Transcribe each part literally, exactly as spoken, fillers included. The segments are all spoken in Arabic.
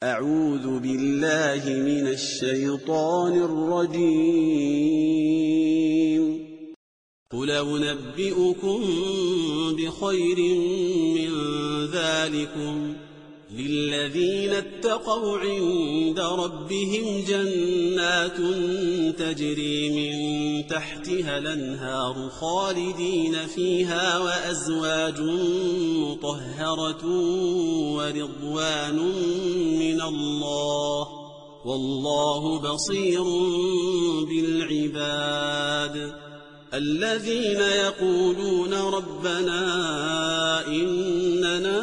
أعوذ بالله من الشيطان الرجيم. قل أنبئكم بخير من ذلكم للذين اتقوا عند ربهم جنات تجري من تحتها الأنهار خالدين فيها وأزواج مطهرة ورضوان من الله والله بصير بالعباد. الذين يقولون ربنا إننا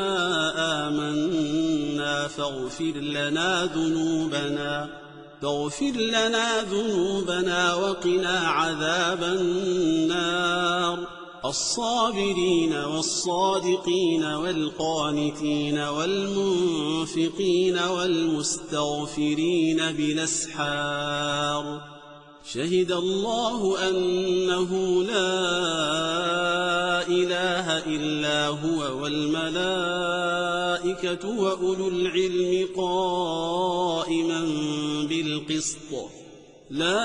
آمنا فاغفر لنا ذنوبنا فاغفر لنا ذنوبنا وقنا عذاب النار. الصابرين والصادقين والقانتين والمنفقين والمستغفرين بالأسحار. شهد الله أنه لا إله إلا هو والملائكة وأولو العلم قائما بالقسط. لا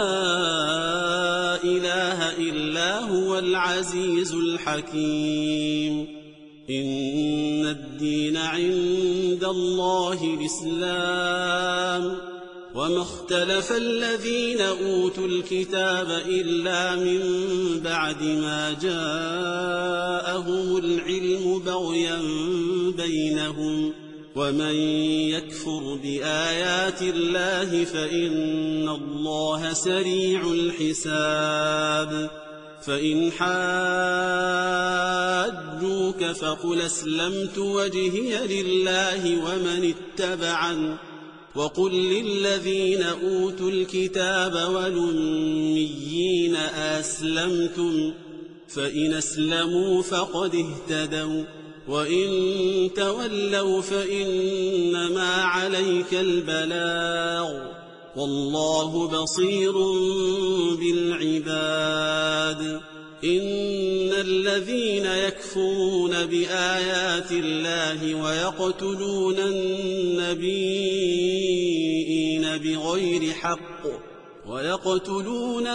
إله إلا هو العزيز الحكيم. إن الدين عند الله الإسلام وما اختلف الذين أوتوا الكتاب إلا من بعد ما جاءهم العلم بغيا بينهم. ومن يكفر بآيات الله فإن الله سريع الحساب. فإن حاجوك فقل أسلمت وجهي لله ومن اتبعني وقل للذين أوتوا الكتاب والأميين أسلمتم فإن أسلموا فقد اهتدوا وإن تولوا فإنما عليك البلاغ والله بصير بالعباد. إن الذين يكفرون بآيات الله ويقتلون النبيين بغير حق ويقتلون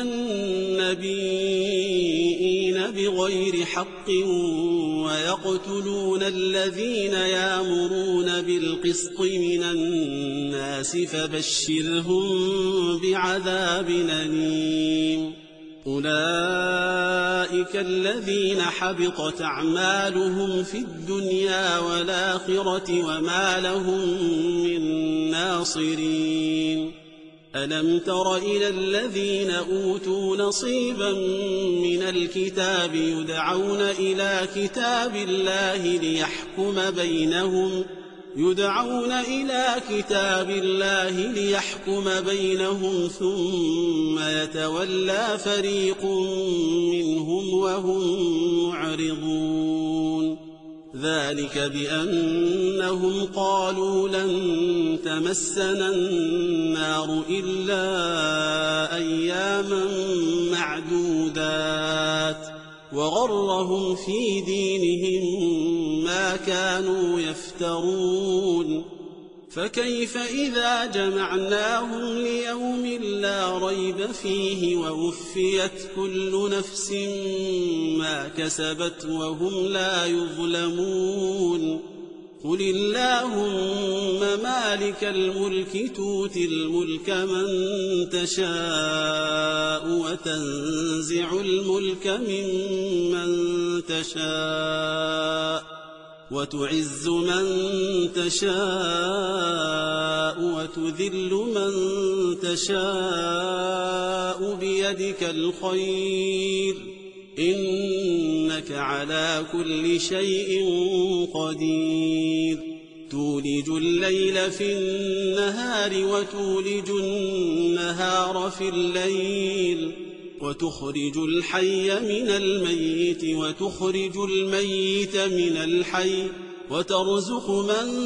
النبيين بغير حق ويقتلون الذين يأمرون بالقسط من الناس فبشرهم بعذاب أليم. أولئك الذين حبطت أعمالهم في الدنيا والآخرة وما لهم من ناصرين. ألم تر إلى الذين أوتوا نصيبا من الكتاب يدعون إلى كتاب الله ليحكم بينهم يدعون إلى كتاب الله ليحكم بينهم ثم يتولى فريق منهم وهم معرضون. ذلك بأنهم قالوا لن تمسنا النار إلا أياما معدودات وغرهم في دينهم ما كانوا يفترون. فكيف إذا جمعناهم ليوم لا ريب فيه ووفيت كل نفس ما كسبت وهم لا يظلمون. قل اللهم مالك الملك تؤتي الملك من تشاء وتنزع الملك ممن تشاء وتعز من تشاء وتذل من تشاء بيدك الخير إنك على كل شيء قدير. تولج الليل في النهار وتولج النهار في الليل وتخرج الحي من الميت وتخرج الميت من الحي وترزق من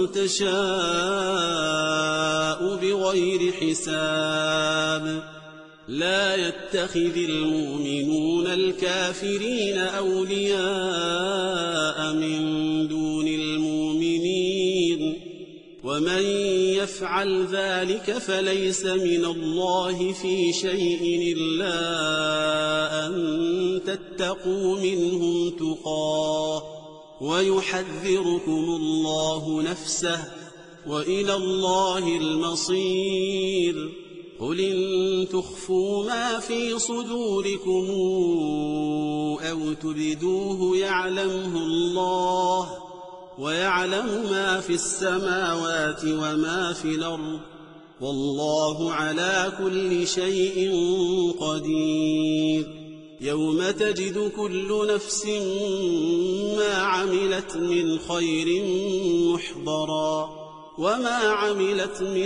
تشاء بغير حساب. لا يتخذ المؤمنون الكافرين أولياء من دون المؤمنين ومن يفعل ذلك فليس من الله في شيء إلا أن تتقوا منهم تقاه ويحذركم الله نفسه وإلى الله المصير قل إن تخفوا ما في صدوركم أو تبدوه يعلمه الله ويعلم ما في السماوات وما في الأرض والله على كل شيء قدير يوم تجد كل نفس ما عملت من خير محضرا وما عملت من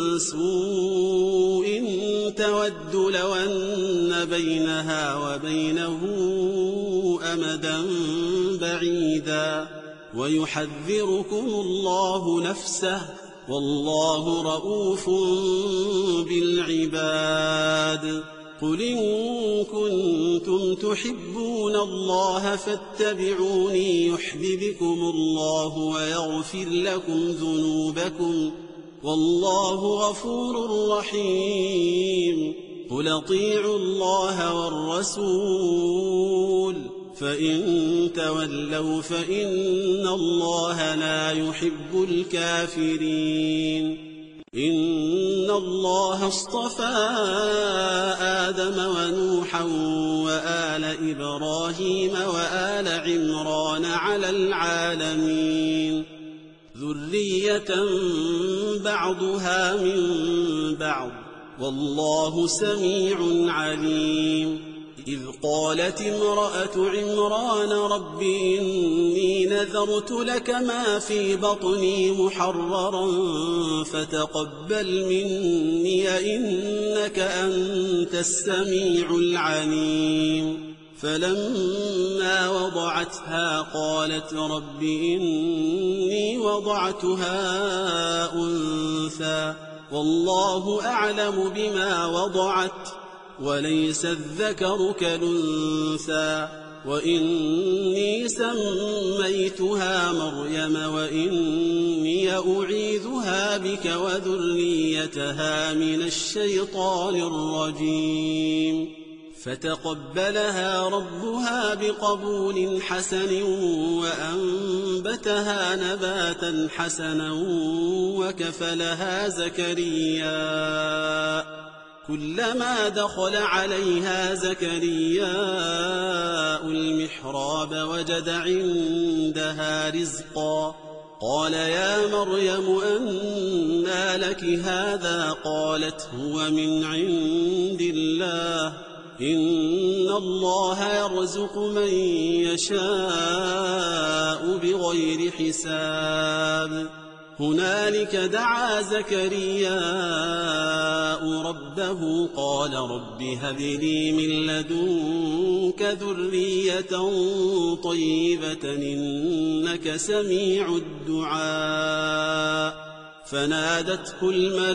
سوء تود لو أن بينها وبينه أمدا بعيدا ويحذركم الله نفسه والله رؤوف بالعباد قل إن كنتم تحبون الله فاتبعوني يحببكم الله ويغفر لكم ذنوبكم والله غفور رحيم قل اطيعوا الله والرسول فإن تولوا فإن الله لا يحب الكافرين إن الله اصطفى آدم ونوحا وآل إبراهيم وآل عمران على العالمين ذرية بعضها من بعض والله سميع عليم إذ قالت امرأة عمران رب إني نذرت لك ما في بطني محررا فتقبل مني إنك أنت السميع العليم فلما وضعتها قالت رب إني وضعتها أنثى والله أعلم بما وضعت وليس الذكر كالأنثى وإني سميتها مريم وإني أعيذها بك وذريتها من الشيطان الرجيم فتقبلها ربها بقبول حسن وأنبتها نباتا حسنا وكفلها زكريا كلما دخل عليها زكرياء المحراب وجد عندها رزقا قال يا مريم أنى لك هذا قالت هو من عند الله إن الله يرزق من يشاء بغير حساب هنالك دعا زكرياء ربه قال رب هب لي من لدنك ذرية طيبة إنك سميع الدعاء فنادته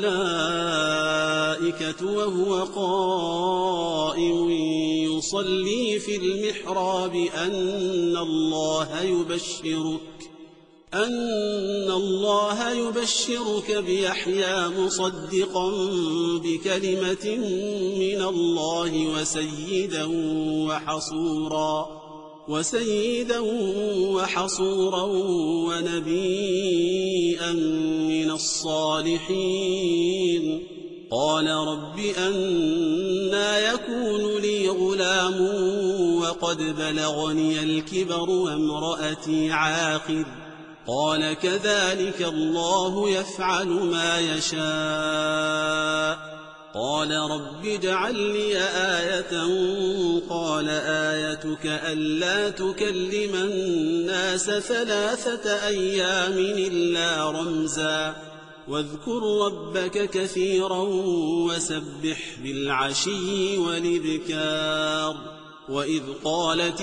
الملائكة وهو قائم يصلي في المحراب أن الله يبشرك أن الله يبشرك بيحيى مصدقا بكلمة من الله وسيدا وحصورا وسيدا وحصورا ونبيا من الصالحين قال رب أنى يكون لي غلام وقد بلغني الكبر وامرأتي عاقر قال كذلك الله يفعل ما يشاء قال رب اجعل لي آية قال آيتك ألا تكلم الناس ثلاثة أيام إلا رمزا واذكر ربك كثيرا وسبح بالعشي والإبكار وإذ قالت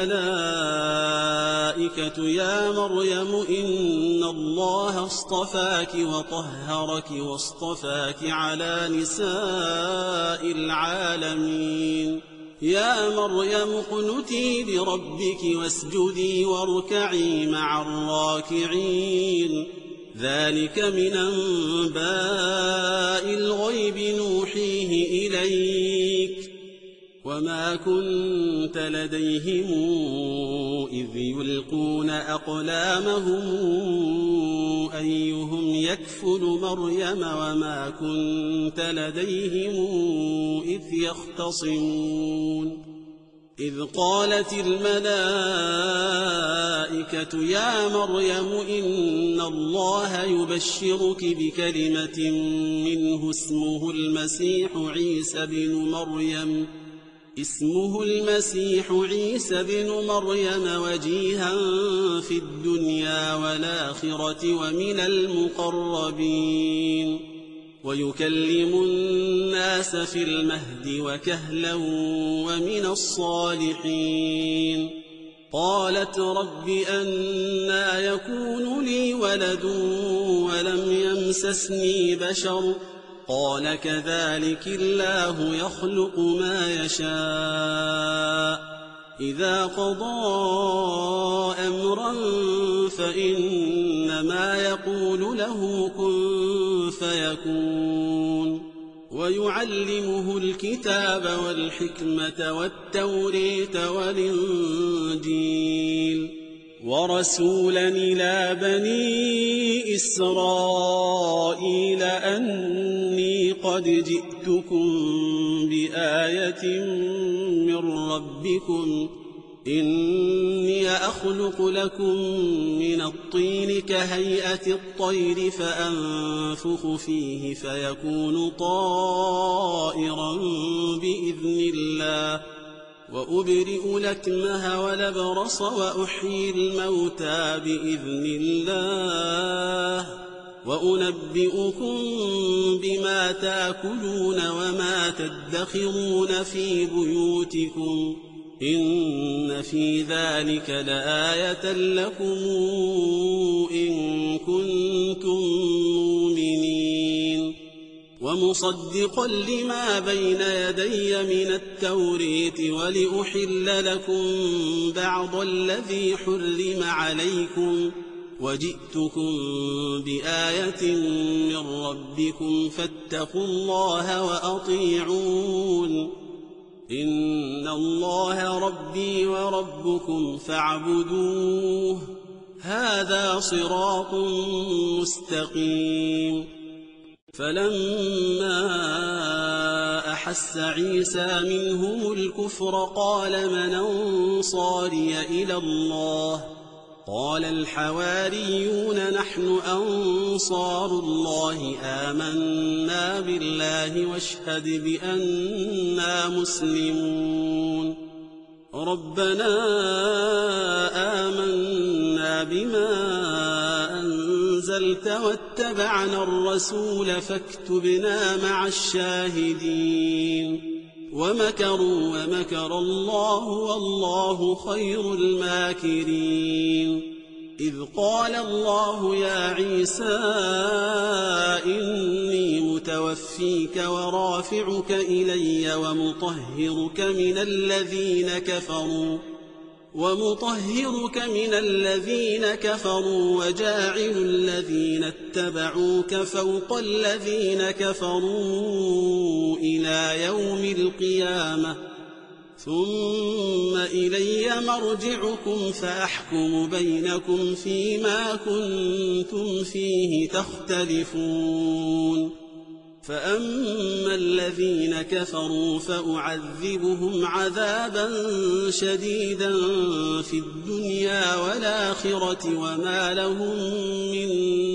الملائكة يا مريم إن الله اصطفاك وطهرك واصطفاك على نساء العالمين يا مريم اقنتي لربك واسجدي واركعي مع الراكعين ذلك من أنباء الغيب نوحيه إليك وما كنت لديهم إذ يلقون أقلامهم أيهم يكفل مريم وما كنت لديهم إذ يختصمون إذ قالت الملائكة يا مريم إن الله يبشرك بكلمة منه اسمه المسيح عيسى بن مريم اسمه المسيح عيسى بن مريم وجيها في الدنيا والآخرة ومن المقربين ويكلم الناس في المهد وكهلا ومن الصالحين قالت رب أنى يكون لي ولد ولم يمسسني بشر قال كذلك الله يخلق ما يشاء إذا قضى أمرا فإنما يقول له كن فيكون ويعلمه الكتاب والحكمة والتوريت والإنجيل ورسولا إلى بني إسرائيل أني قد جئتكم بآية من ربكم إني أخلق لكم من الطين كهيئة الطير فأنفخ فيه فيكون طائرا بإذن الله وأبرئ الأكمه والأبرص وأحيي الموتى بإذن الله وأنبئكم بما تأكلون وما تدخرون في بيوتكم إن في ذلك لآية لكم إن كنتم مؤمنين ومصدقا لما بين يدي من التوريت ولأحل لكم بعض الذي حرم عليكم وجئتكم بآية من ربكم فاتقوا الله وأطيعون إن الله ربي وربكم فاعبدوه هذا صراط مستقيم فلما أحس عيسى منهم الكفر قال من أنصاري إلى الله قال الحواريون نحن أنصار الله آمنا بالله واشهد بأننا مسلمون ربنا آمنا بما أنزلت واتبعنا الرسول فاكتبنا مع الشاهدين ومكروا ومكر الله والله خير الماكرين إذ قال الله يا عيسى إني متوفيك ورافعك إلي ومطهرك من الذين كفروا ومطهرك من الذين كفروا وجاعل الذين اتبعوك فوق الذين كفروا إلى يوم القيامة ثم إلي مرجعكم فأحكم بينكم فيما كنتم فيه تختلفون فأما الذين كفروا فأعذبهم عذابا شديدا في الدنيا والآخرة وما لهم من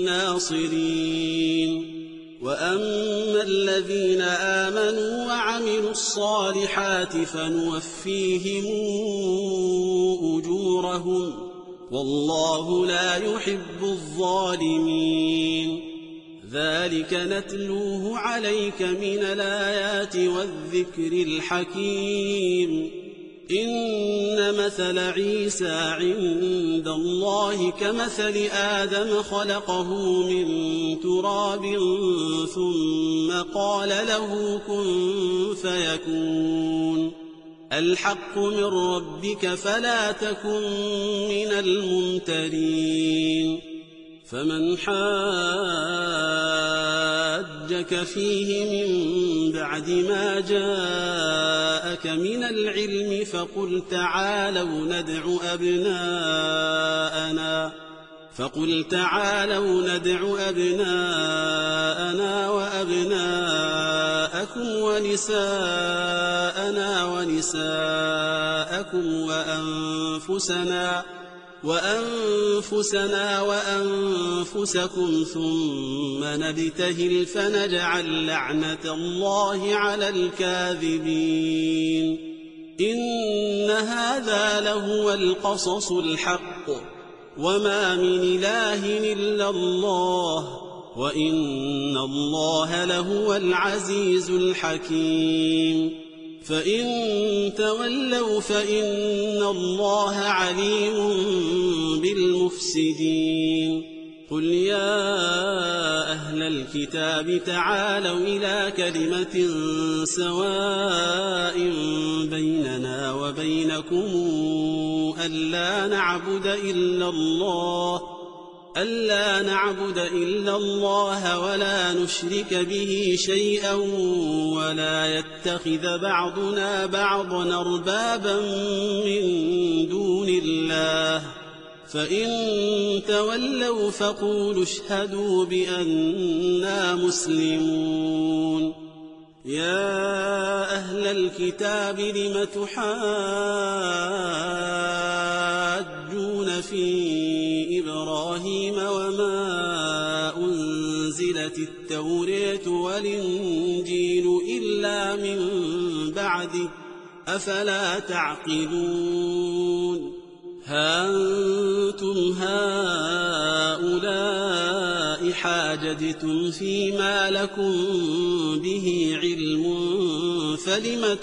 ناصرين وأما الذين آمنوا وعملوا الصالحات فنوفيهم أجورهم والله لا يحب الظالمين ذلك نتلوه عليك من الآيات والذكر الحكيم إن مثل عيسى عند الله كمثل آدم خلقه من تراب ثم قال له كن فيكون الحق من ربك فلا تكن من الممترين فمن حاجك فيه من بعد ما جاءك من العلم فقل تعالوا ندع أبناءنا فقل تعالوا ندع أبناءنا وأبناءكم ونساءنا ونساءكم وأنفسنا وأنفسنا وأنفسكم ثم نبتهل فنجعل لعنة الله على الكاذبين إن هذا لهو القصص الحق وما من إله إلا الله وإن الله لهو العزيز الحكيم فإن تولوا فإن الله عليم بالمفسدين قل يا أهل الكتاب تعالوا إلى كلمة سواء بيننا وبينكم ألا نعبد إلا الله ألا نعبد إلا الله ولا نشرك به شيئا ولا يتخذ بعضنا بعضا أربابا من دون الله فإن تولوا فقولوا اشهدوا بأننا مسلمون يا أهل الكتاب لم تحاجون في إبراهيم وما أنزلت التوراة والإنجيل إلا من بعده أفلا تعقلون ها أنتم هؤلاء حاججتم فيما لكم به علم فلم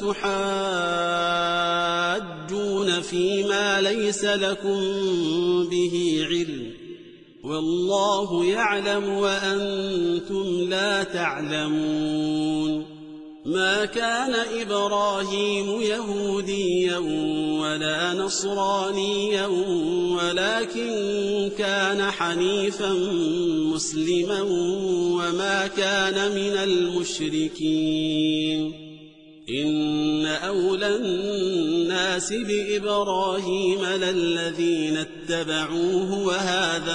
تحاجون فيما ليس لكم به علم والله يعلم وأنتم لا تعلمون ما كان إبراهيم يهوديا ولا نصرانيا ولكن كان حنيفا مسلما وما كان من المشركين إن أولى الناس بإبراهيم للذين اتبعوه وهذا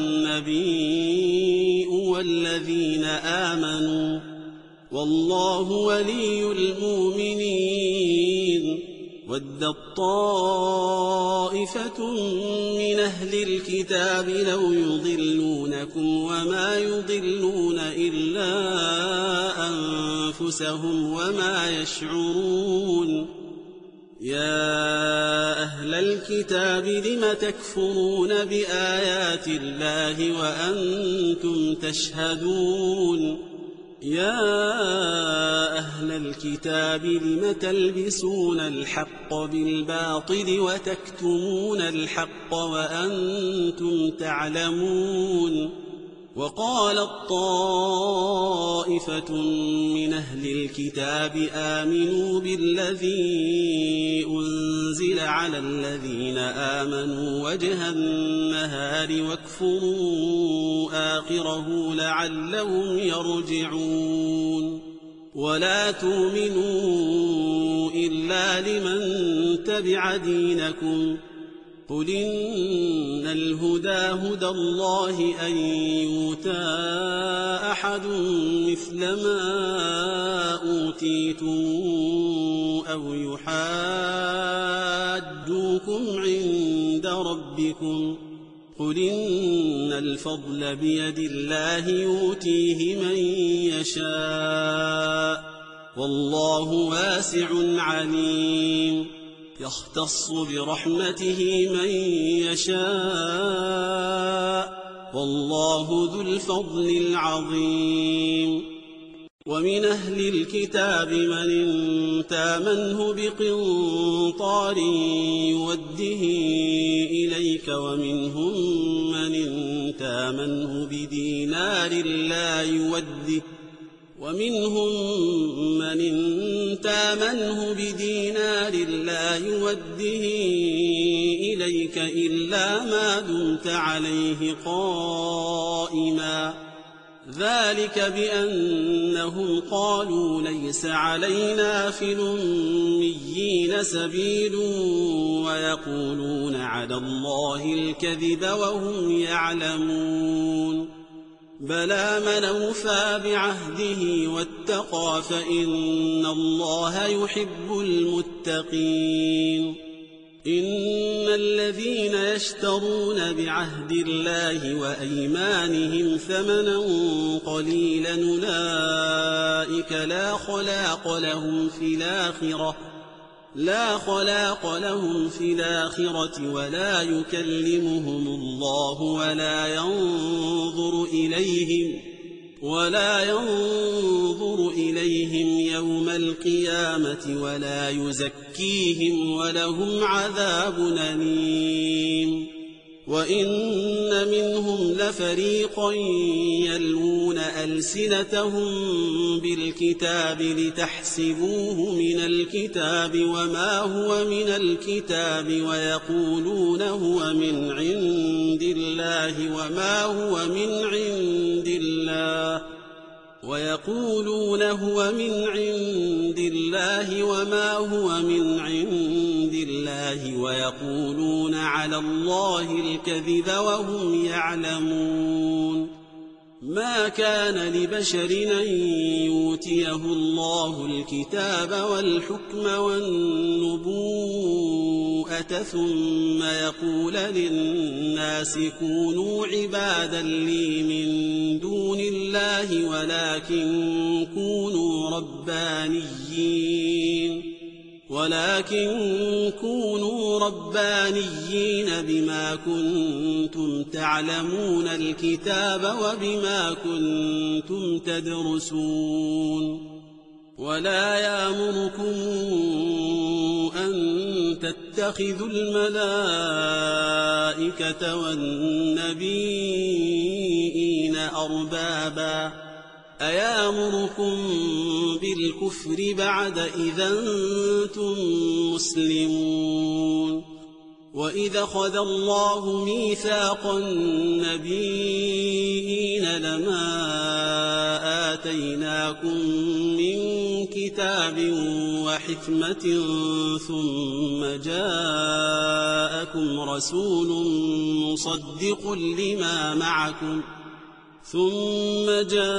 النبي والذين آمنوا والله ولي المؤمنين ودت طائفة من أهل الكتاب لو يضلونكم وما يضلون إلا أنفسهم وما يشعرون يا أهل الكتاب لم تكفرون بآيات الله وأنتم تشهدون يا أهل الكتاب لم تلبسون الحق بالباطل وتكتمون الحق وأنتم تعلمون وقالت طائفة من أهل الكتاب آمنوا بالذي أنزل على الذين آمنوا وجه النهار واكفروا آخره لعلهم يرجعون ولا تؤمنوا إلا لمن تبع دينكم قل إن الهدى هدى الله أن يؤتى أحد مثل ما أوتيتم أو يحاجوكم عند ربكم قل إن الفضل بيد الله يؤتيه من يشاء والله واسع عليم يختص برحمته من يشاء والله ذو الفضل العظيم ومن أهل الكتاب من تامنه بقنطار يوده إليك ومنهم من تامنه بدينار لا يوده ومنهم من إن تامنه بدينار لا يوده إليك إلا ما دمت عليه قائما ذلك بأنهم قالوا ليس علينا في الأميين سبيل ويقولون على الله الكذب وهم يعلمون بلى من أوفى بعهده واتقى فإن الله يحب المتقين إن الذين يشترون بعهد الله وأيمانهم ثمنا قليلا أولئك لا خلاق لهم في الآخرة لا خلاق لهم في الآخرة ولا يكلمهم الله ولا ينظر إليهم ولا ينظر إليهم يوم القيامة ولا يزكيهم ولهم عذاب أليم وإن منهم لفريقا يلوون ألسنتهم بالكتاب لتحسبوه من الكتاب وما هو من الكتاب ويقولون هو من عند الله وما هو من عند الله ويقولون هو من عند الله وما هو من عند الله ويقولون على الله الكذب وهم يعلمون ما كان لبشر أن يؤتيه الله الكتاب والحكم والنبوءة ثم يقول للناس كونوا عبادا لي من دون الله ولكن كونوا ربانيين ولكن كونوا ربانيين بما كنتم تعلمون الكتاب وبما كنتم تدرسون ولا يأمركم أن تتخذوا الملائكة والنبيين أربابا أيامركم بالكفر بعد إذا أنتم مسلمون وإذا أخذ الله ميثاق النبيين لما آتيناكم من كتاب وحكمة ثم جاءكم رسول مصدق لما معكم ثم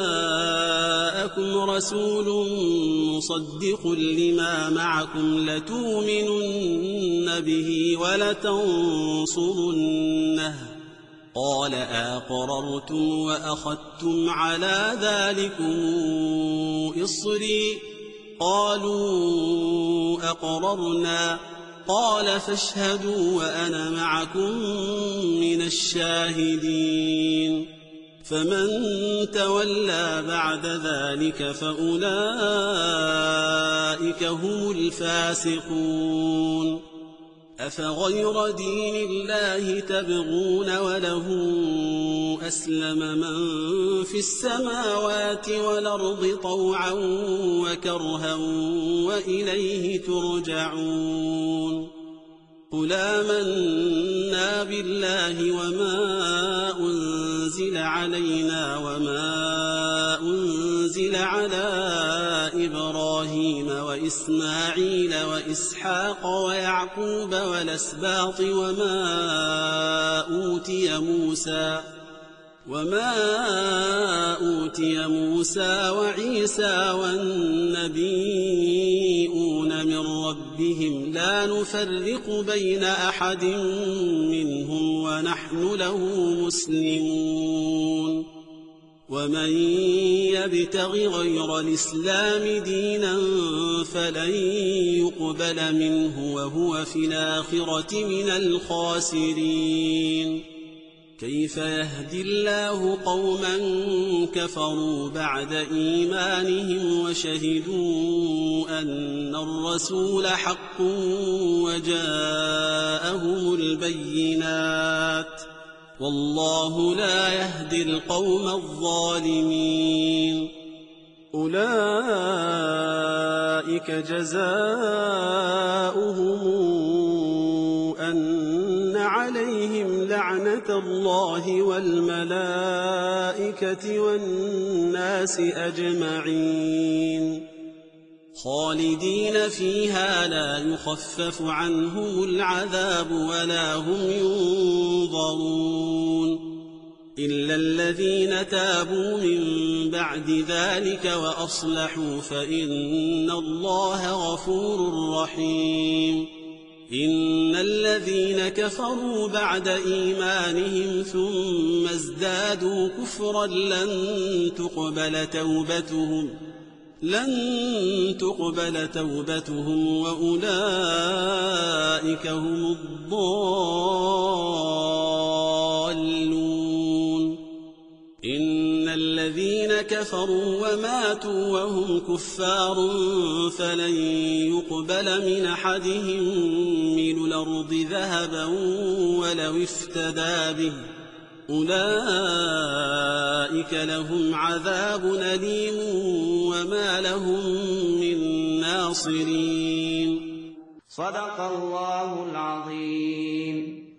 جاءكم رسول مصدق لما معكم لتؤمنن به ولتنصرنه قال أقررتم وأخذتم على ذلكم إصري قالوا أقررنا قال فاشهدوا وأنا معكم من الشاهدين فمن تولى بعد ذلك فأولئك هم الفاسقون أفغير دين الله تبغون وله أسلم من في السماوات والأرض طوعا وكرها وإليه ترجعون قل آمنا بالله وما أنزل علينا وما أنزل على إبراهيم وإسماعيل وإسحاق ويعقوب والأسباط وما أوتي موسى وما أوتي موسى وعيسى والنبيون من ربهم لا نفرق بين أحد منهم ونحن له مسلمون ومن يبتغ غير الإسلام دينا فلن يقبل منه وهو في الآخرة من الخاسرين كيف يهدي الله قوما كفروا بعد إيمانهم وشهدوا أن الرسول حق وجاءهم البينات والله لا يهدي القوم الظالمين أولئك جزاؤهم أن عليهم لعنة الله والملائكة والناس أجمعين خالدين فيها لا يخفف عنهم العذاب ولا هم ينظرون إلا الذين تابوا من بعد ذلك وأصلحوا فإن الله غفور رحيم إن الذين كفروا بعد إيمانهم ثم ازدادوا كفرا لن تقبل توبتهم لن تقبل توبتهم وأولئك هم الضالون إن الذين كفروا وماتوا وهم كفار فلن يقبل من أحدهم ملء الأرض ذهبا ولو افتدى به أولئك لهم عذاب أليم وما لهم من ناصرين. صدق الله العظيم.